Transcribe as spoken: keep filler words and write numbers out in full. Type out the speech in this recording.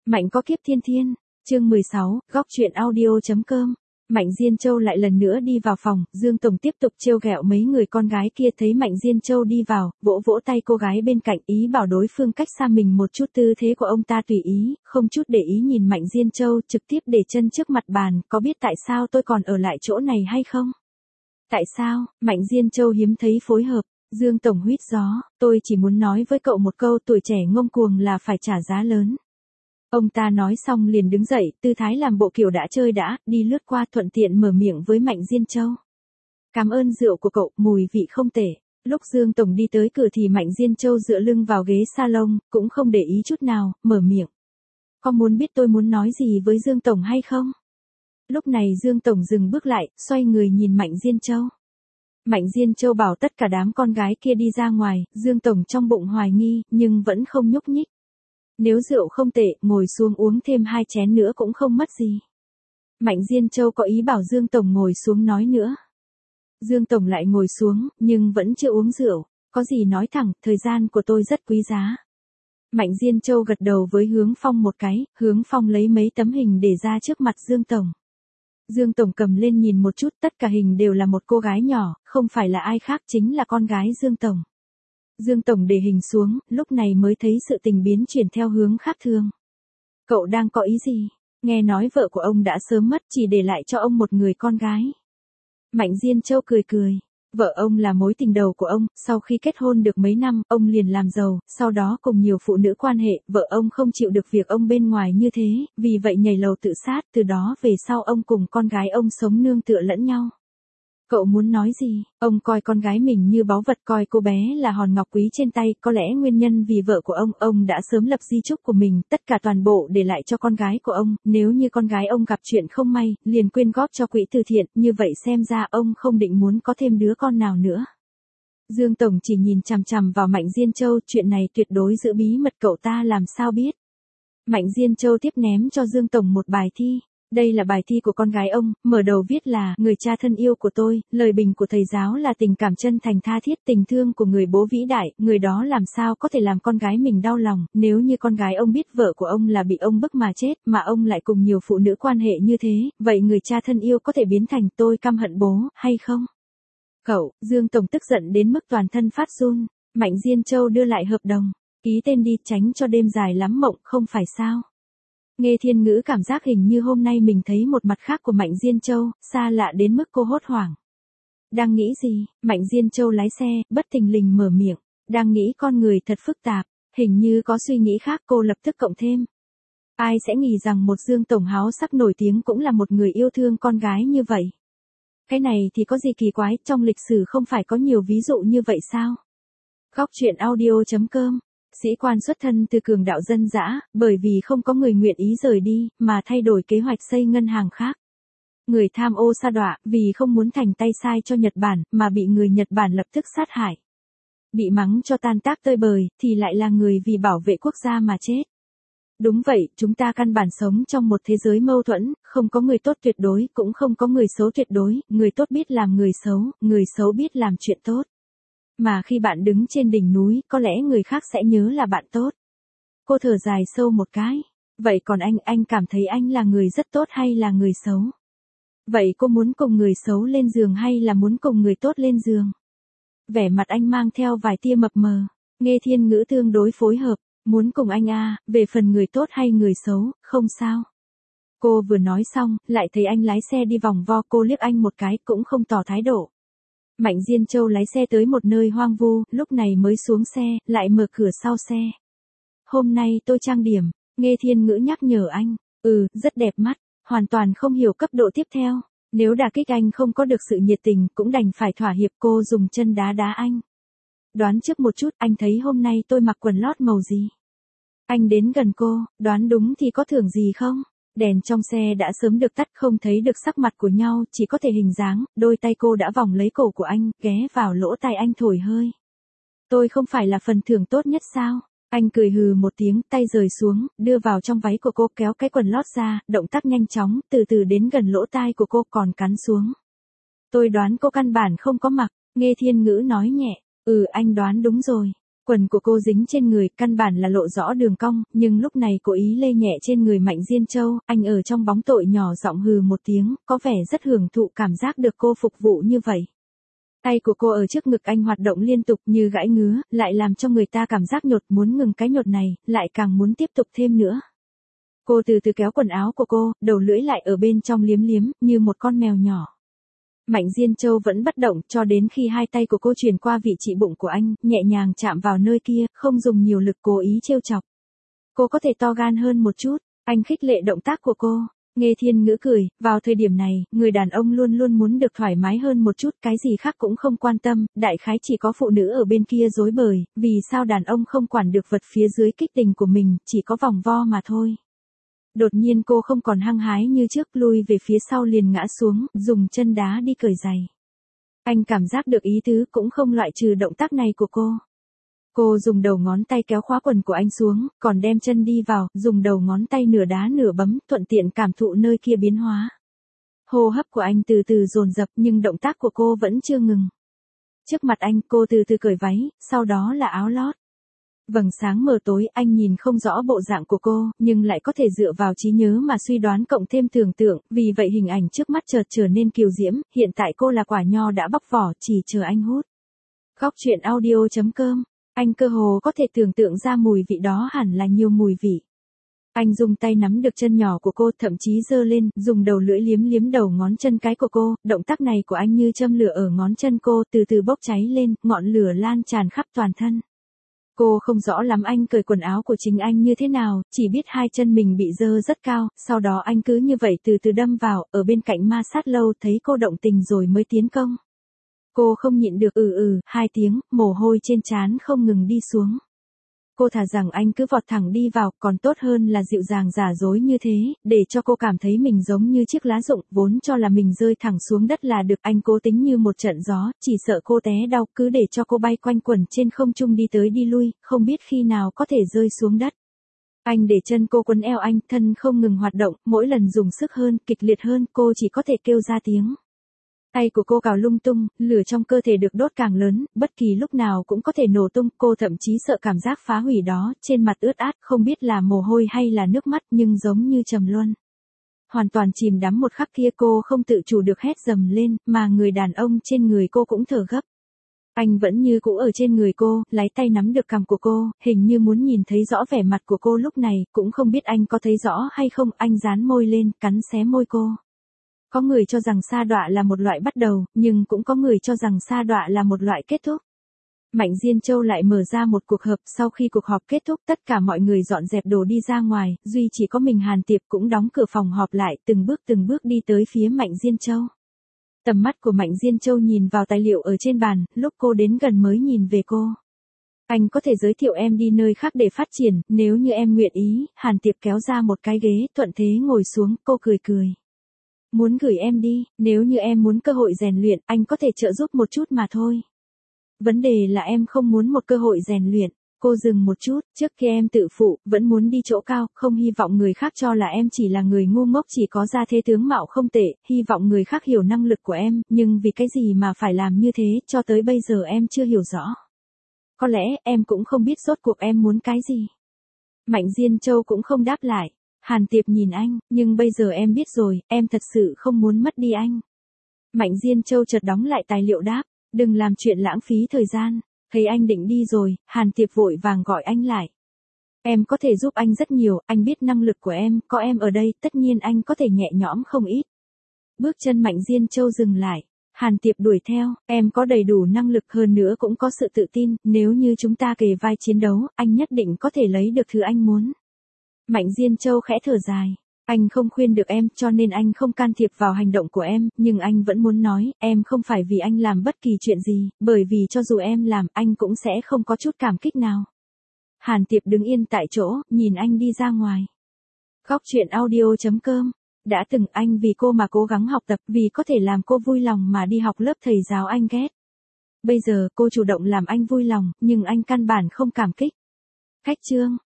Mạnh có kiếp thiên thiên, chương mười sáu, góc truyện audio.com. Mạnh Diên Châu lại lần nữa đi vào phòng, Dương Tổng tiếp tục trêu ghẹo mấy người con gái kia, thấy Mạnh Diên Châu đi vào, vỗ vỗ tay cô gái bên cạnh, ý bảo đối phương cách xa mình một chút. Tư thế của ông ta tùy ý, không chút để ý nhìn Mạnh Diên Châu, trực tiếp để chân trước mặt bàn, có biết tại sao tôi còn ở lại chỗ này hay không? Tại sao? Mạnh Diên Châu hiếm thấy phối hợp. Dương Tổng huýt gió, tôi chỉ muốn nói với cậu một câu, tuổi trẻ ngông cuồng là phải trả giá lớn. Ông ta nói xong liền đứng dậy, tư thái làm bộ kiểu đã chơi đã, đi lướt qua thuận tiện mở miệng với Mạnh Diên Châu. Cảm ơn rượu của cậu, mùi vị không tệ. Lúc Dương Tổng đi tới cửa thì Mạnh Diên Châu dựa lưng vào ghế salon, cũng không để ý chút nào, mở miệng. Có muốn biết tôi muốn nói gì với Dương Tổng hay không? Lúc này Dương Tổng dừng bước lại, xoay người nhìn Mạnh Diên Châu. Mạnh Diên Châu bảo tất cả đám con gái kia đi ra ngoài, Dương Tổng trong bụng hoài nghi, nhưng vẫn không nhúc nhích. Nếu rượu không tệ, ngồi xuống uống thêm hai chén nữa cũng không mất gì. Mạnh Diên Châu có ý bảo Dương Tổng ngồi xuống nói nữa. Dương Tổng lại ngồi xuống, nhưng vẫn chưa uống rượu, có gì nói thẳng, thời gian của tôi rất quý giá. Mạnh Diên Châu gật đầu với Hướng Phong một cái, Hướng Phong lấy mấy tấm hình để ra trước mặt Dương Tổng. Dương Tổng cầm lên nhìn một chút, tất cả hình đều là một cô gái nhỏ, không phải là ai khác chính là con gái Dương Tổng. Dương Tổng để hình xuống, lúc này mới thấy sự tình biến chuyển theo hướng khác thường. Cậu đang có ý gì? Nghe nói vợ của ông đã sớm mất, chỉ để lại cho ông một người con gái. Mạnh Diên Châu cười cười. Vợ ông là mối tình đầu của ông, sau khi kết hôn được mấy năm, ông liền làm giàu, sau đó cùng nhiều phụ nữ quan hệ, vợ ông không chịu được việc ông bên ngoài như thế, vì vậy nhảy lầu tự sát, từ đó về sau ông cùng con gái ông sống nương tựa lẫn nhau. Cậu muốn nói gì? Ông coi con gái mình như báu vật, coi cô bé là hòn ngọc quý trên tay, có lẽ nguyên nhân vì vợ của ông, ông đã sớm lập di chúc của mình, tất cả toàn bộ để lại cho con gái của ông, nếu như con gái ông gặp chuyện không may, liền quyên góp cho quỹ từ thiện, như vậy xem ra ông không định muốn có thêm đứa con nào nữa. Dương Tổng chỉ nhìn chằm chằm vào Mạnh Diên Châu, chuyện này tuyệt đối giữ bí mật, cậu ta làm sao biết. Mạnh Diên Châu tiếp ném cho Dương Tổng một bài thi. Đây là bài thi của con gái ông, mở đầu viết là, người cha thân yêu của tôi, lời bình của thầy giáo là tình cảm chân thành tha thiết, tình thương của người bố vĩ đại, người đó làm sao có thể làm con gái mình đau lòng, nếu như con gái ông biết vợ của ông là bị ông bức mà chết, mà ông lại cùng nhiều phụ nữ quan hệ như thế, vậy người cha thân yêu có thể biến thành tôi căm hận bố, hay không? Cậu, Dương Tổng tức giận đến mức toàn thân phát run. Mạnh Diên Châu đưa lại hợp đồng, ký tên đi, tránh cho đêm dài lắm mộng, không phải sao? Nghe Thiên Ngữ cảm giác hình như hôm nay mình thấy một mặt khác của Mạnh Diên Châu, xa lạ đến mức cô hốt hoảng. Đang nghĩ gì? Mạnh Diên Châu lái xe, bất thình lình mở miệng. Đang nghĩ con người thật phức tạp, hình như có suy nghĩ khác, cô lập tức cộng thêm. Ai sẽ nghĩ rằng một Dương Tổng háo sắc nổi tiếng cũng là một người yêu thương con gái như vậy? Cái này thì có gì kỳ quái, trong lịch sử không phải có nhiều ví dụ như vậy sao? Góc truyện audio.com. Sĩ quan xuất thân từ cường đạo dân dã, bởi vì không có người nguyện ý rời đi, mà thay đổi kế hoạch xây ngân hàng khác. Người tham ô sa đọa, vì không muốn thành tay sai cho Nhật Bản, mà bị người Nhật Bản lập tức sát hại. Bị mắng cho tan tác tơi bời, thì lại là người vì bảo vệ quốc gia mà chết. Đúng vậy, chúng ta căn bản sống trong một thế giới mâu thuẫn, không có người tốt tuyệt đối, cũng không có người xấu tuyệt đối, người tốt biết làm người xấu, người xấu biết làm chuyện tốt. Mà khi bạn đứng trên đỉnh núi, có lẽ người khác sẽ nhớ là bạn tốt. Cô thở dài sâu một cái. Vậy còn anh, anh cảm thấy anh là người rất tốt hay là người xấu? Vậy cô muốn cùng người xấu lên giường hay là muốn cùng người tốt lên giường? Vẻ mặt anh mang theo vài tia mập mờ. Nghe Thiên Ngữ tương đối phối hợp. Muốn cùng anh à, về phần người tốt hay người xấu, không sao. Cô vừa nói xong, lại thấy anh lái xe đi vòng vo, cô liếc anh một cái, cũng không tỏ thái độ. Mạnh Diên Châu lái xe tới một nơi hoang vu, lúc này mới xuống xe, lại mở cửa sau xe. Hôm nay tôi trang điểm, Nghe Thiên Ngữ nhắc nhở anh, ừ, rất đẹp mắt, hoàn toàn không hiểu cấp độ tiếp theo. Nếu đả kích anh không có được sự nhiệt tình, cũng đành phải thỏa hiệp, cô dùng chân đá đá anh. Đoán trước một chút, anh thấy hôm nay tôi mặc quần lót màu gì? Anh đến gần cô, đoán đúng thì có thưởng gì không? Đèn trong xe đã sớm được tắt, không thấy được sắc mặt của nhau, chỉ có thể hình dáng, đôi tay cô đã vòng lấy cổ của anh, ghé vào lỗ tai anh thổi hơi. Tôi không phải là phần thưởng tốt nhất sao? Anh cười hừ một tiếng, tay rời xuống, đưa vào trong váy của cô, kéo cái quần lót ra, động tác nhanh chóng, từ từ đến gần lỗ tai của cô, còn cắn xuống. Tôi đoán cô căn bản không có mặc, Nghe Thiên Ngữ nói nhẹ, ừ anh đoán đúng rồi. Quần của cô dính trên người, căn bản là lộ rõ đường cong, nhưng lúc này cố ý lê nhẹ trên người Mạnh Diên Châu, anh ở trong bóng tối nhỏ giọng hừ một tiếng, có vẻ rất hưởng thụ cảm giác được cô phục vụ như vậy. Tay của cô ở trước ngực anh hoạt động liên tục như gãi ngứa, lại làm cho người ta cảm giác nhột, muốn ngừng cái nhột này, lại càng muốn tiếp tục thêm nữa. Cô từ từ kéo quần áo của cô, đầu lưỡi lại ở bên trong liếm liếm, như một con mèo nhỏ. Mạnh Diên Châu vẫn bất động cho đến khi hai tay của cô truyền qua vị trí bụng của anh, nhẹ nhàng chạm vào nơi kia, không dùng nhiều lực cố ý trêu chọc. Cô có thể to gan hơn một chút, anh khích lệ động tác của cô. Nghe Thiên Ngữ cười, vào thời điểm này, người đàn ông luôn luôn muốn được thoải mái hơn một chút, cái gì khác cũng không quan tâm, đại khái chỉ có phụ nữ ở bên kia dối bời, vì sao đàn ông không quản được vật phía dưới kích tình của mình, chỉ có vòng vo mà thôi. Đột nhiên cô không còn hăng hái như trước, lui về phía sau liền ngã xuống, dùng chân đá đi cởi giày. Anh cảm giác được ý tứ, cũng không loại trừ động tác này của cô. Cô dùng đầu ngón tay kéo khóa quần của anh xuống, còn đem chân đi vào, dùng đầu ngón tay nửa đá nửa bấm, thuận tiện cảm thụ nơi kia biến hóa. Hô hấp của anh từ từ dồn dập nhưng động tác của cô vẫn chưa ngừng. Trước mặt anh, cô từ từ cởi váy, sau đó là áo lót. Vầng sáng mờ tối, anh nhìn không rõ bộ dạng của cô, nhưng lại có thể dựa vào trí nhớ mà suy đoán cộng thêm tưởng tượng, vì vậy hình ảnh trước mắt chợt trở nên kiều diễm, hiện tại cô là quả nho đã bóc vỏ, chỉ chờ anh hút. Góc truyện audio chấm com, anh cơ hồ có thể tưởng tượng ra mùi vị đó hẳn là nhiều mùi vị. Anh dùng tay nắm được chân nhỏ của cô, thậm chí giơ lên, dùng đầu lưỡi liếm liếm đầu ngón chân cái của cô, động tác này của anh như châm lửa ở ngón chân cô, từ từ bốc cháy lên, ngọn lửa lan tràn khắp toàn thân. Cô không rõ lắm anh cởi quần áo của chính anh như thế nào, chỉ biết hai chân mình bị dơ rất cao, sau đó anh cứ như vậy từ từ đâm vào, ở bên cạnh ma sát lâu thấy cô động tình rồi mới tiến công. Cô không nhịn được ừ ừ, hai tiếng, mồ hôi trên trán không ngừng đi xuống. Cô thà rằng anh cứ vọt thẳng đi vào, còn tốt hơn là dịu dàng giả dối như thế, để cho cô cảm thấy mình giống như chiếc lá rụng, vốn cho là mình rơi thẳng xuống đất là được. Anh cố tính như một trận gió, chỉ sợ cô té đau, cứ để cho cô bay quanh quẩn trên không trung đi tới đi lui, không biết khi nào có thể rơi xuống đất. Anh để chân cô quấn eo anh, thân không ngừng hoạt động, mỗi lần dùng sức hơn, kịch liệt hơn, cô chỉ có thể kêu ra tiếng. Tay của cô cào lung tung, lửa trong cơ thể được đốt càng lớn, bất kỳ lúc nào cũng có thể nổ tung, cô thậm chí sợ cảm giác phá hủy đó, trên mặt ướt át, không biết là mồ hôi hay là nước mắt nhưng giống như trầm luân. Hoàn toàn chìm đắm một khắc kia cô không tự chủ được hét dầm lên, mà người đàn ông trên người cô cũng thở gấp. Anh vẫn như cũ ở trên người cô, lấy tay nắm được cằm của cô, hình như muốn nhìn thấy rõ vẻ mặt của cô lúc này, cũng không biết anh có thấy rõ hay không, anh dán môi lên, cắn xé môi cô. Có người cho rằng sa đọa là một loại bắt đầu, nhưng cũng có người cho rằng sa đọa là một loại kết thúc. Mạnh Diên Châu lại mở ra một cuộc họp, sau khi cuộc họp kết thúc tất cả mọi người dọn dẹp đồ đi ra ngoài, duy chỉ có mình Hàn Tiệp cũng đóng cửa phòng họp lại, từng bước từng bước đi tới phía Mạnh Diên Châu. Tầm mắt của Mạnh Diên Châu nhìn vào tài liệu ở trên bàn, lúc cô đến gần mới nhìn về cô. Anh có thể giới thiệu em đi nơi khác để phát triển, nếu như em nguyện ý. Hàn Tiệp kéo ra một cái ghế, thuận thế ngồi xuống, cô cười cười. Muốn gửi em đi, nếu như em muốn cơ hội rèn luyện, anh có thể trợ giúp một chút mà thôi. Vấn đề là em không muốn một cơ hội rèn luyện. Cô dừng một chút, trước khi em tự phụ, vẫn muốn đi chỗ cao, không hy vọng người khác cho là em chỉ là người ngu ngốc chỉ có ra thế tướng mạo không tệ, hy vọng người khác hiểu năng lực của em, nhưng vì cái gì mà phải làm như thế, cho tới bây giờ em chưa hiểu rõ. Có lẽ em cũng không biết rốt cuộc em muốn cái gì. Mạnh Diên Châu cũng không đáp lại. Hàn Tiệp nhìn anh, nhưng bây giờ em biết rồi, em thật sự không muốn mất đi anh. Mạnh Diên Châu chợt đóng lại tài liệu đáp, đừng làm chuyện lãng phí thời gian. Thấy anh định đi rồi, Hàn Tiệp vội vàng gọi anh lại. Em có thể giúp anh rất nhiều, anh biết năng lực của em, có em ở đây, tất nhiên anh có thể nhẹ nhõm không ít. Bước chân Mạnh Diên Châu dừng lại. Hàn Tiệp đuổi theo, em có đầy đủ năng lực hơn nữa cũng có sự tự tin, nếu như chúng ta kề vai chiến đấu, anh nhất định có thể lấy được thứ anh muốn. Mạnh Diên Châu khẽ thở dài. Anh không khuyên được em, cho nên anh không can thiệp vào hành động của em, nhưng anh vẫn muốn nói, em không phải vì anh làm bất kỳ chuyện gì, bởi vì cho dù em làm, anh cũng sẽ không có chút cảm kích nào. Hàn Tiệp đứng yên tại chỗ, nhìn anh đi ra ngoài. Góc truyện audio chấm com. Đã từng anh vì cô mà cố gắng học tập, vì có thể làm cô vui lòng mà đi học lớp thầy giáo anh ghét. Bây giờ cô chủ động làm anh vui lòng, nhưng anh căn bản không cảm kích. Khách chương.